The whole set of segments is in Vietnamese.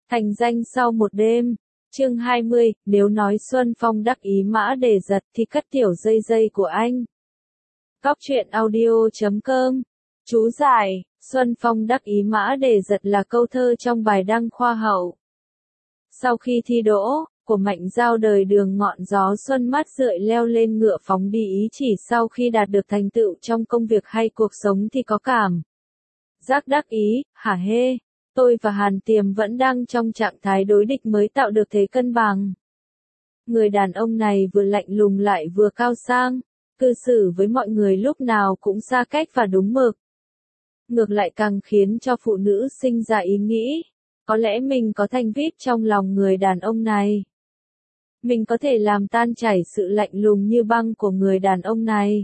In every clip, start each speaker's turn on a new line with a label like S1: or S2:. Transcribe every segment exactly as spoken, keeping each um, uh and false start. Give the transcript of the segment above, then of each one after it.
S1: Thành danh sau một đêm. Chương hai mươi, nếu nói Xuân Phong đắc ý mã đề giật thì cắt tiểu dây dây của anh. Góc truyện audio chấm com. Chú giải, Xuân Phong đắc ý mã đề giật là câu thơ trong bài đăng khoa hậu. Sau khi thi đỗ, của Mạnh Dao đời đường ngọn gió xuân mát rượi leo lên ngựa phóng đi ý chỉ sau khi đạt được thành tựu trong công việc hay cuộc sống thì có cảm giác đắc ý, hả hê. Tôi và Hàn Tiềm vẫn đang trong trạng thái đối địch mới tạo được thế cân bằng. Người đàn ông này vừa lạnh lùng lại vừa cao sang, cư xử với mọi người lúc nào cũng xa cách và đúng mực. Ngược lại càng khiến cho phụ nữ sinh ra ý nghĩ, có lẽ mình có thành vê i pê trong lòng người đàn ông này. Mình có thể làm tan chảy sự lạnh lùng như băng của người đàn ông này.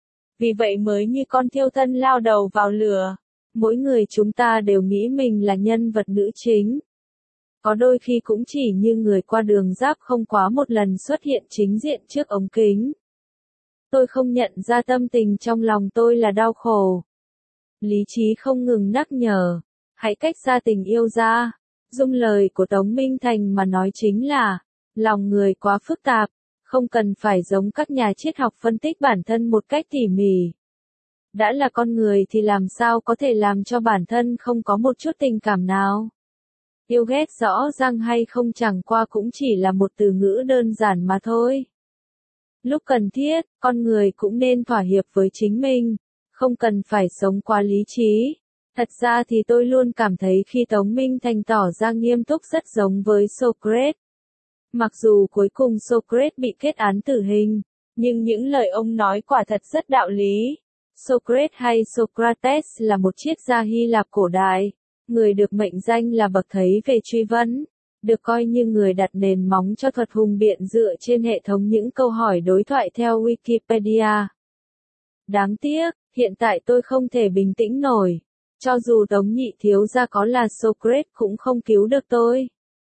S1: Vì vậy mới như con thiêu thân lao đầu vào lửa. Mỗi người chúng ta đều nghĩ mình là nhân vật nữ chính. Có đôi khi cũng chỉ như người qua đường giáp không quá một lần xuất hiện chính diện trước ống kính. Tôi không nhận ra tâm tình trong lòng tôi là đau khổ. Lý trí không ngừng nhắc nhở, hãy cách xa tình yêu ra. Dung lời của Tống Minh Thành mà nói chính là, lòng người quá phức tạp, không cần phải giống các nhà triết học phân tích bản thân một cách tỉ mỉ. Đã là con người thì làm sao có thể làm cho bản thân không có một chút tình cảm nào? Yêu ghét rõ ràng hay không chẳng qua cũng chỉ là một từ ngữ đơn giản mà thôi. Lúc cần thiết, con người cũng nên thỏa hiệp với chính mình, không cần phải sống quá lý trí. Thật ra thì tôi luôn cảm thấy khi Tống Minh Thành tỏ ra nghiêm túc rất giống với Socrates. Mặc dù cuối cùng Socrates bị kết án tử hình, nhưng những lời ông nói quả thật rất đạo lý. Socrates hay Socrates là một triết gia Hy Lạp cổ đại, người được mệnh danh là bậc thầy về truy vấn, được coi như người đặt nền móng cho thuật hùng biện dựa trên hệ thống những câu hỏi đối thoại theo Wikipedia. Đáng tiếc, hiện tại tôi không thể bình tĩnh nổi, cho dù Tống nhị thiếu gia có là Socrates cũng không cứu được tôi.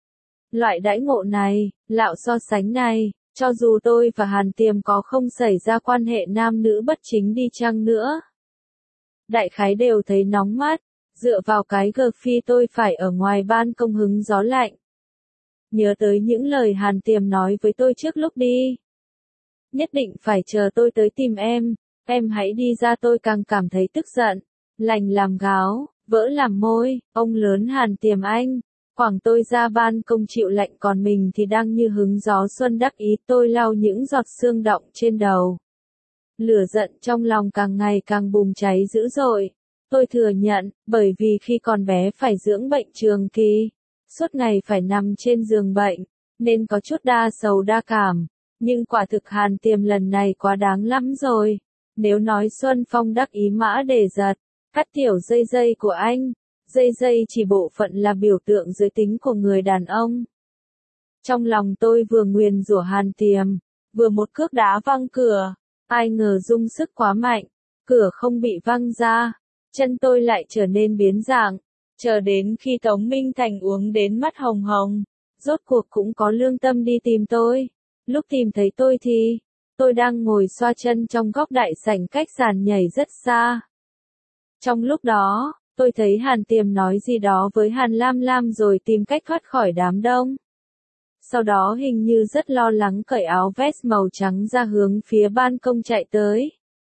S1: Loại đãi ngộ này, lạo so sánh này, cho dù tôi và Hàn Tiềm có không xảy ra quan hệ nam nữ bất chính đi chăng nữa, đại khái đều thấy nóng mắt, dựa vào cái gờ phi tôi phải ở ngoài ban công hứng gió lạnh. Nhớ tới những lời Hàn Tiềm nói với tôi trước lúc đi. Nhất định phải chờ tôi tới tìm em, em hãy đi ra, tôi càng cảm thấy tức giận, lành làm gáo, vỡ làm môi, ông lớn Hàn Tiềm anh. Khoảng tôi ra ban công chịu lạnh còn mình thì đang như hứng gió xuân đắc ý, tôi lau những giọt sương đọng trên đầu. Lửa giận trong lòng càng ngày càng bùng cháy dữ dội. Tôi thừa nhận, bởi vì khi còn bé phải dưỡng bệnh trường kỳ, suốt ngày phải nằm trên giường bệnh, nên có chút đa sầu đa cảm. Nhưng quả thực Hàn Tiềm lần này quá đáng lắm rồi. Nếu nói Xuân Phong đắc ý mã đề giật, cắt tiểu dây dây của anh. Dây dây chỉ bộ phận là biểu tượng giới tính của người đàn ông. Trong lòng tôi vừa nguyền rủa Hàn Tiềm, vừa một cước đá văng cửa, ai ngờ dung sức quá mạnh, cửa không bị văng ra, chân tôi lại trở nên biến dạng, chờ đến khi Tống Minh Thành uống đến mắt hồng hồng, rốt cuộc cũng có lương tâm đi tìm tôi. Lúc tìm thấy tôi thì, tôi đang ngồi xoa chân trong góc đại sảnh cách sàn nhảy rất xa. Trong lúc đó, tôi thấy Hàn Tiềm nói gì đó với Hàn Lam Lam rồi tìm cách thoát khỏi đám đông. Sau đó hình như rất lo lắng cởi áo vest màu trắng ra hướng phía ban công chạy tới.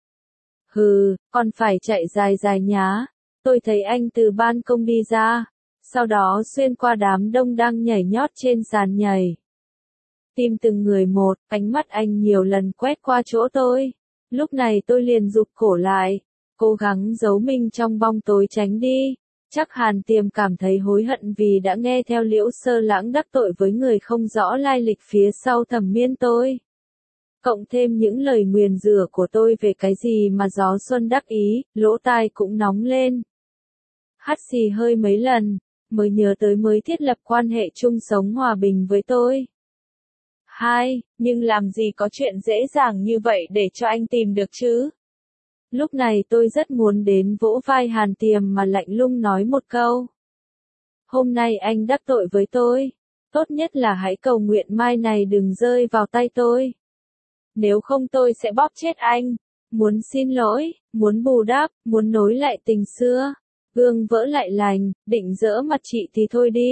S1: Hừ, còn phải chạy dài dài nhá. Tôi thấy anh từ ban công đi ra, sau đó xuyên qua đám đông đang nhảy nhót trên sàn nhảy. Tìm từng người một, ánh mắt anh nhiều lần quét qua chỗ tôi. Lúc này tôi liền rụt cổ lại, cố gắng giấu mình trong bóng tối tránh đi. Chắc Hàn Tiềm cảm thấy hối hận vì đã nghe theo Liễu Sơ Lãng đắc tội với người không rõ lai lịch phía sau Thẩm Miên tôi. Cộng thêm những lời nguyền rủa của tôi về cái gì mà gió xuân đắc ý, lỗ tai cũng nóng lên. Hắt xì hơi mấy lần, mới nhớ tới mới thiết lập quan hệ chung sống hòa bình với tôi. Hai, nhưng làm gì có chuyện dễ dàng như vậy để cho anh tìm được chứ? Lúc này tôi rất muốn đến vỗ vai Hàn Tiềm mà lạnh lùng nói một câu. Hôm nay anh đắc tội với tôi, tốt nhất là hãy cầu nguyện mai này đừng rơi vào tay tôi. Nếu không tôi sẽ bóp chết anh. Muốn xin lỗi, muốn bù đắp, muốn nối lại tình xưa. Gương vỡ lại lành, định dỡ mặt chị thì thôi đi.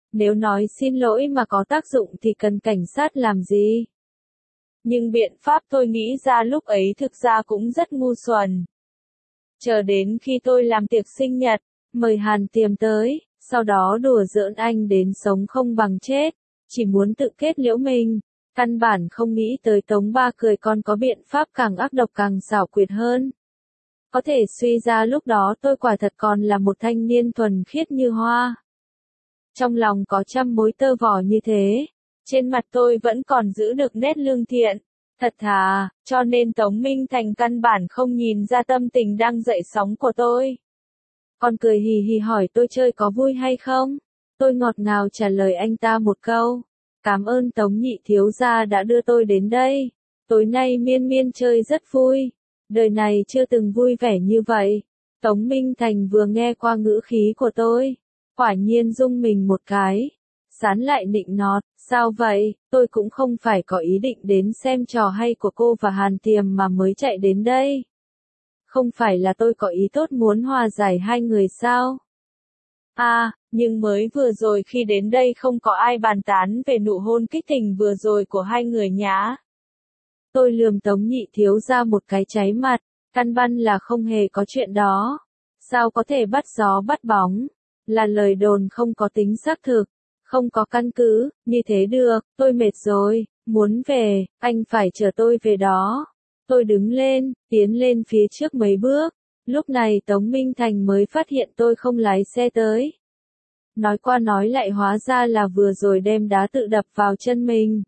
S1: Nếu nói xin lỗi mà có tác dụng thì cần cảnh sát làm gì? Nhưng biện pháp tôi nghĩ ra lúc ấy thực ra cũng rất ngu xuẩn. Chờ đến khi tôi làm tiệc sinh nhật, mời Hàn Tiềm tới, sau đó đùa giỡn anh đến sống không bằng chết, chỉ muốn tự kết liễu mình, căn bản không nghĩ tới Tống Ba Cười còn có biện pháp càng ác độc càng xảo quyệt hơn. Có thể suy ra lúc đó tôi quả thật còn là một thanh niên thuần khiết như hoa. Trong lòng có trăm mối tơ vò như thế, trên mặt tôi vẫn còn giữ được nét lương thiện. Thật thà, cho nên Tống Minh Thành căn bản không nhìn ra tâm tình đang dậy sóng của tôi. Còn cười hì hì hỏi tôi chơi có vui hay không? Tôi ngọt ngào trả lời anh ta một câu. Cảm ơn Tống nhị thiếu gia đã đưa tôi đến đây. Tối nay miên miên chơi rất vui. Đời này chưa từng vui vẻ như vậy. Tống Minh Thành vừa nghe qua ngữ khí của tôi. Quả nhiên rung mình một cái. Sán lại nịnh nọt, sao vậy, tôi cũng không phải có ý định đến xem trò hay của cô và Hàn Tiềm mà mới chạy đến đây. Không phải là tôi có ý tốt muốn hòa giải hai người sao? À, nhưng mới vừa rồi khi đến đây không có ai bàn tán về nụ hôn kích tình vừa rồi của hai người nhá. Tôi lườm Tống nhị thiếu ra một cái cháy mặt, căn bản là không hề có chuyện đó. Sao có thể bắt gió bắt bóng? Là lời đồn không có tính xác thực. Không có căn cứ, như thế được, tôi mệt rồi, muốn về, anh phải chờ tôi về đó. Tôi đứng lên, tiến lên phía trước mấy bước, lúc này Tống Minh Thành mới phát hiện tôi không lái xe tới. Nói qua nói lại hóa ra là vừa rồi đem đá tự đập vào chân mình.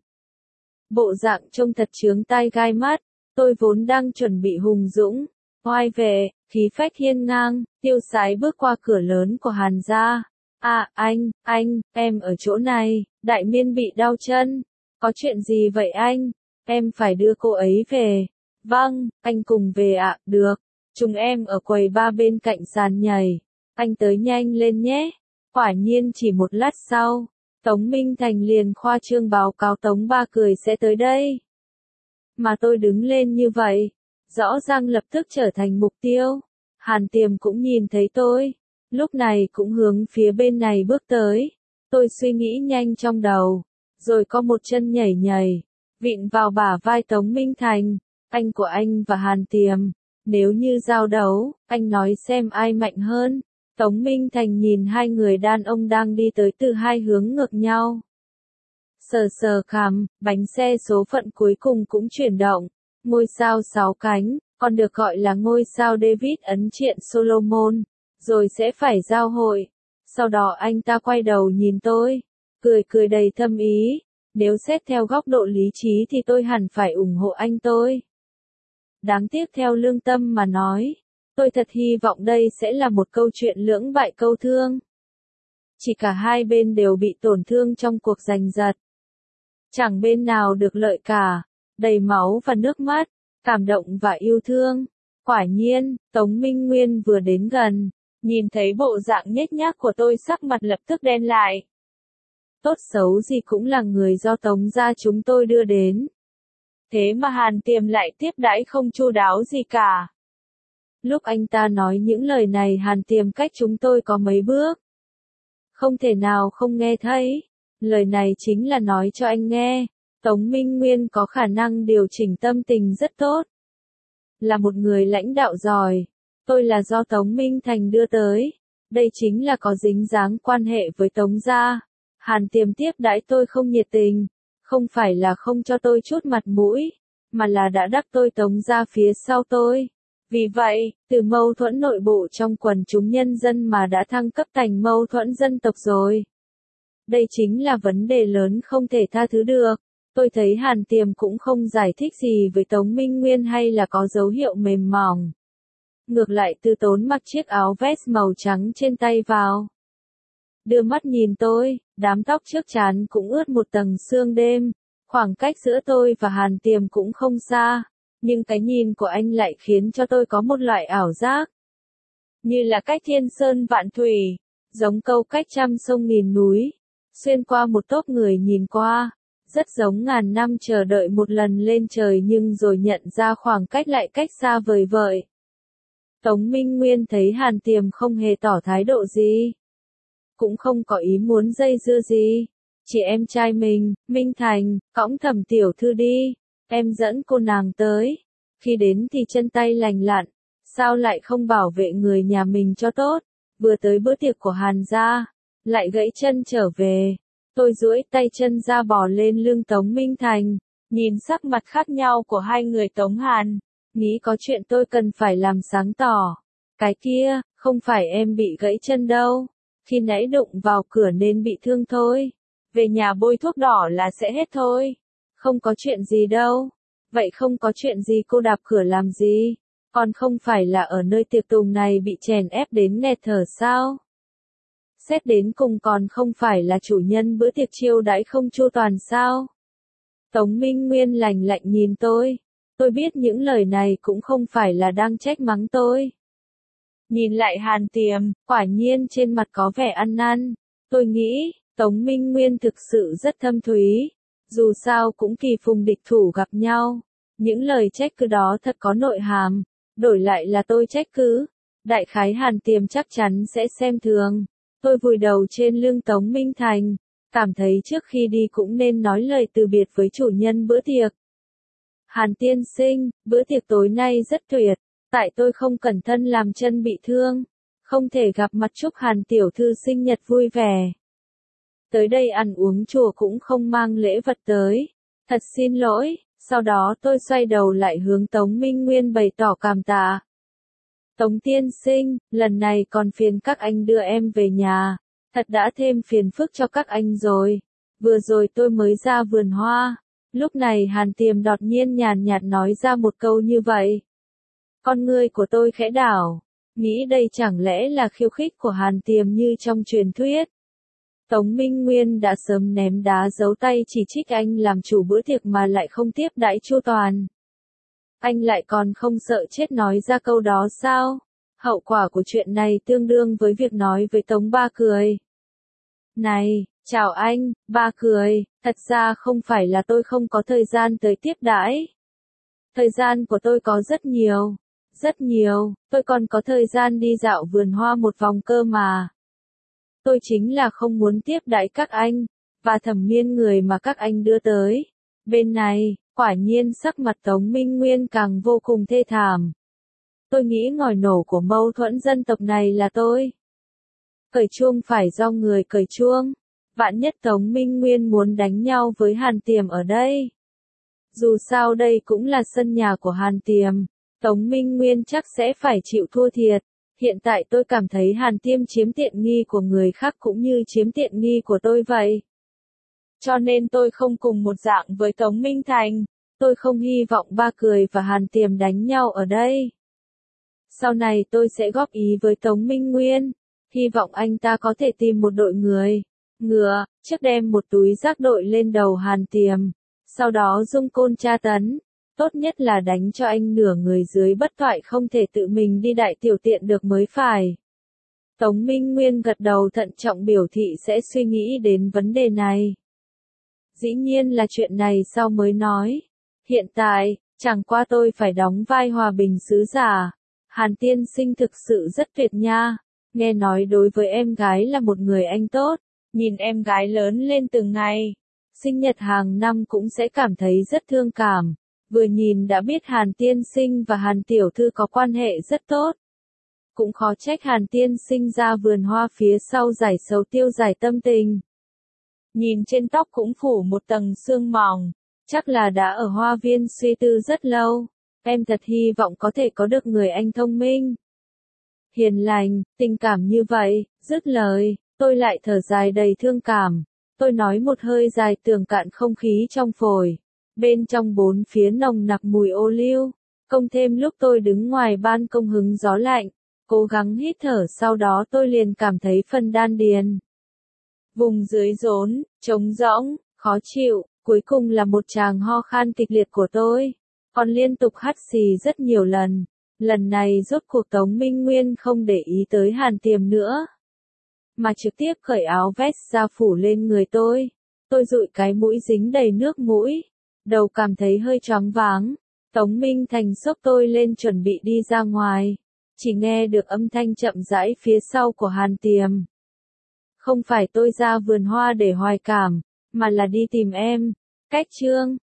S1: Bộ dạng trông thật chướng tai gai mắt, tôi vốn đang chuẩn bị hùng dũng, oai về, khí phách hiên ngang, tiêu sái bước qua cửa lớn của Hàn gia. À, anh, anh, em ở chỗ này, Đại Miên bị đau chân. Có chuyện gì vậy anh? Em phải đưa cô ấy về. Vâng, anh cùng về ạ, à, được. Chúng em ở quầy ba bên cạnh sàn nhảy. Anh tới nhanh lên nhé. Quả nhiên chỉ một lát sau, Tống Minh Thành liền khoa trương báo cáo Tống Ba Cười sẽ tới đây. Mà tôi đứng lên như vậy, rõ ràng lập tức trở thành mục tiêu. Hàn Tiềm cũng nhìn thấy tôi. Lúc này cũng hướng phía bên này bước tới. Tôi suy nghĩ nhanh trong đầu. Rồi có một chân nhảy nhảy. Vịn vào bả vai Tống Minh Thành. Anh của anh và Hàn Tiềm. Nếu như giao đấu, anh nói xem ai mạnh hơn. Tống Minh Thành nhìn hai người đàn ông đang đi tới từ hai hướng ngược nhau. Sờ sờ cằm, bánh xe số phận cuối cùng cũng chuyển động. Ngôi sao sáu cánh, còn được gọi là ngôi sao David ấn triện Solomon. Rồi sẽ phải giao hội. Sau đó anh ta quay đầu nhìn tôi, cười cười đầy thâm ý. Nếu xét theo góc độ lý trí thì tôi hẳn phải ủng hộ anh tôi. Đáng tiếc theo lương tâm mà nói, tôi thật hy vọng đây sẽ là một câu chuyện lưỡng bại câu thương. Chỉ cả hai bên đều bị tổn thương trong cuộc giành giật. Chẳng bên nào được lợi cả, đầy máu và nước mắt, cảm động và yêu thương. Quả nhiên, Tống Minh Nguyên vừa đến gần. Nhìn thấy bộ dạng nhếch nhác của tôi sắc mặt lập tức đen lại. Tốt xấu gì cũng là người do Tống gia chúng tôi đưa đến. Thế mà Hàn Tiềm lại tiếp đãi không chu đáo gì cả. Lúc anh ta nói những lời này Hàn Tiềm cách chúng tôi có mấy bước. Không thể nào không nghe thấy. Lời này chính là nói cho anh nghe. Tống Minh Nguyên có khả năng điều chỉnh tâm tình rất tốt. Là một người lãnh đạo giỏi. Tôi là do Tống Minh Thành đưa tới. Đây chính là có dính dáng quan hệ với Tống gia. Hàn Tiềm tiếp đãi tôi không nhiệt tình. Không phải là không cho tôi chút mặt mũi. Mà là đã đắc tôi Tống gia phía sau tôi. Vì vậy, từ mâu thuẫn nội bộ trong quần chúng nhân dân mà đã thăng cấp thành mâu thuẫn dân tộc rồi. Đây chính là vấn đề lớn không thể tha thứ được. Tôi thấy Hàn Tiềm cũng không giải thích gì với Tống Minh Nguyên hay là có dấu hiệu mềm mỏng. Ngược lại Tư Tốn mặc chiếc áo vest màu trắng trên tay vào. Đưa mắt nhìn tôi, đám tóc trước trán cũng ướt một tầng sương đêm. Khoảng cách giữa tôi và Hàn Tiềm cũng không xa. Nhưng cái nhìn của anh lại khiến cho tôi có một loại ảo giác. Như là cách thiên sơn vạn thủy. Giống câu cách trăm sông nghìn núi. Xuyên qua một tốp người nhìn qua. Rất giống ngàn năm chờ đợi một lần lên trời nhưng rồi nhận ra khoảng cách lại cách xa vời vợi. Tống Minh Nguyên thấy Hàn Tiềm không hề tỏ thái độ gì. cũng không có ý muốn dây dưa gì. Chị em trai mình, Minh Thành, cõng Thẩm tiểu thư đi, em dẫn cô nàng tới. Khi đến thì chân tay lành lặn, sao lại không bảo vệ người nhà mình cho tốt, vừa tới bữa tiệc của Hàn gia, lại gãy chân trở về. Tôi duỗi tay chân ra bò lên lưng Tống Minh Thành, nhìn sắc mặt khác nhau của hai người Tống Hàn, nghĩ có chuyện tôi cần phải làm sáng tỏ. Cái kia, không phải em bị gãy chân đâu, khi nãy đụng vào cửa nên bị thương thôi. Về nhà bôi thuốc đỏ là sẽ hết thôi. Không có chuyện gì đâu. Vậy không có chuyện gì cô đạp cửa làm gì? Còn không phải là ở nơi tiệc tùng này bị chèn ép đến nghẹt thở sao? Xét đến cùng còn không phải là chủ nhân bữa tiệc chiêu đãi không chu toàn sao? Tống Minh Nguyên lạnh lạnh nhìn tôi. Tôi biết những lời này cũng không phải là đang trách mắng tôi. Nhìn lại Hàn Tiềm, quả nhiên trên mặt có vẻ ăn năn. Tôi nghĩ, Tống Minh Nguyên thực sự rất thâm thúy. Dù sao cũng kỳ phùng địch thủ gặp nhau. Những lời trách cứ đó thật có nội hàm. Đổi lại là tôi trách cứ. Đại khái Hàn Tiềm chắc chắn sẽ xem thường. Tôi vùi đầu trên lưng Tống Minh Thành. Cảm thấy trước khi đi cũng nên nói lời từ biệt với chủ nhân bữa tiệc. Hàn tiên sinh, bữa tiệc tối nay rất tuyệt. Tại tôi không cẩn thận làm chân bị thương. Không thể gặp mặt chúc Hàn tiểu thư sinh nhật vui vẻ. Tới đây ăn uống chùa cũng không mang lễ vật tới. Thật xin lỗi. Sau đó tôi xoay đầu lại hướng Tống Minh Nguyên bày tỏ cảm tạ. Tống tiên sinh, lần này còn phiền các anh đưa em về nhà. Thật đã thêm phiền phức cho các anh rồi. Vừa rồi tôi mới ra vườn hoa. Lúc này Hàn Tiềm đột nhiên nhàn nhạt nói ra một câu như vậy. Con ngươi của tôi khẽ đảo. Nghĩ đây chẳng lẽ là khiêu khích của Hàn Tiềm như trong truyền thuyết. Tống Minh Nguyên đã sớm ném đá giấu tay chỉ trích anh làm chủ bữa tiệc mà lại không tiếp đãi chu toàn. Anh lại còn không sợ chết nói ra câu đó sao? Hậu quả của chuyện này tương đương với việc nói với Tống Ba cười. Này, chào anh, Ba cười, thật ra không phải là tôi không có thời gian tới tiếp đãi. Thời gian của tôi có rất nhiều, rất nhiều, tôi còn có thời gian đi dạo vườn hoa một vòng cơ mà. Tôi chính là không muốn tiếp đãi các anh, và Thẩm Miên người mà các anh đưa tới. Bên này, quả nhiên sắc mặt Tống Minh Nguyên càng vô cùng thê thảm. Tôi nghĩ ngòi nổ của mâu thuẫn dân tộc này là tôi. Cởi chuông phải do người cởi chuông. Vạn nhất Tống Minh Nguyên muốn đánh nhau với Hàn Tiềm ở đây. Dù sao đây cũng là sân nhà của Hàn Tiềm. Tống Minh Nguyên chắc sẽ phải chịu thua thiệt. Hiện tại tôi cảm thấy Hàn Tiềm chiếm tiện nghi của người khác cũng như chiếm tiện nghi của tôi vậy. Cho nên tôi không cùng một dạng với Tống Minh Thành. Tôi không hy vọng Ba cười và Hàn Tiềm đánh nhau ở đây. Sau này tôi sẽ góp ý với Tống Minh Nguyên. Hy vọng anh ta có thể tìm một đội người. Ngựa, trước đem một túi rác đội lên đầu Hàn Tiềm. Sau đó dung côn tra tấn. Tốt nhất là đánh cho anh nửa người dưới bất thoại không thể tự mình đi đại tiểu tiện được mới phải. Tống Minh Nguyên gật đầu thận trọng biểu thị sẽ suy nghĩ đến vấn đề này. Dĩ nhiên là chuyện này sau mới nói. Hiện tại, chẳng qua tôi phải đóng vai hòa bình sứ giả. Hàn tiên sinh thực sự rất tuyệt nha. Nghe nói đối với em gái là một người anh tốt. Nhìn em gái lớn lên từng ngày. Sinh nhật hàng năm cũng sẽ cảm thấy rất thương cảm. Vừa nhìn đã biết Hàn tiên sinh và Hàn tiểu thư có quan hệ rất tốt. Cũng khó trách Hàn tiên sinh ra vườn hoa phía sau giải sầu tiêu giải tâm tình. Nhìn trên tóc cũng phủ một tầng sương mỏng. Chắc là đã ở hoa viên suy tư rất lâu. Em thật hy vọng có thể có được người anh thông minh. Hiền lành, tình cảm như vậy, dứt lời, tôi lại thở dài đầy thương cảm. Tôi nói một hơi dài tường cạn không khí trong phổi. Bên trong bốn phía nồng nặc mùi ô liu. Cộng thêm lúc tôi đứng ngoài ban công hứng gió lạnh. Cố gắng hít thở sau đó tôi liền cảm thấy phần đan điền. Vùng dưới rốn, trống rỗng, khó chịu. Cuối cùng là một tràng ho khan kịch liệt của tôi. Còn liên tục hắt xì rất nhiều lần. Lần này rốt cuộc Tống Minh Nguyên không để ý tới Hàn Tiềm nữa. Mà trực tiếp cởi áo vest ra phủ lên người tôi. Tôi dụi cái mũi dính đầy nước mũi. Đầu cảm thấy hơi choáng váng. Tống Minh Thành xốc tôi lên chuẩn bị đi ra ngoài. Chỉ nghe được âm thanh chậm rãi phía sau của Hàn Tiềm. Không phải tôi ra vườn hoa để hoài cảm, mà là đi tìm em. Cách chương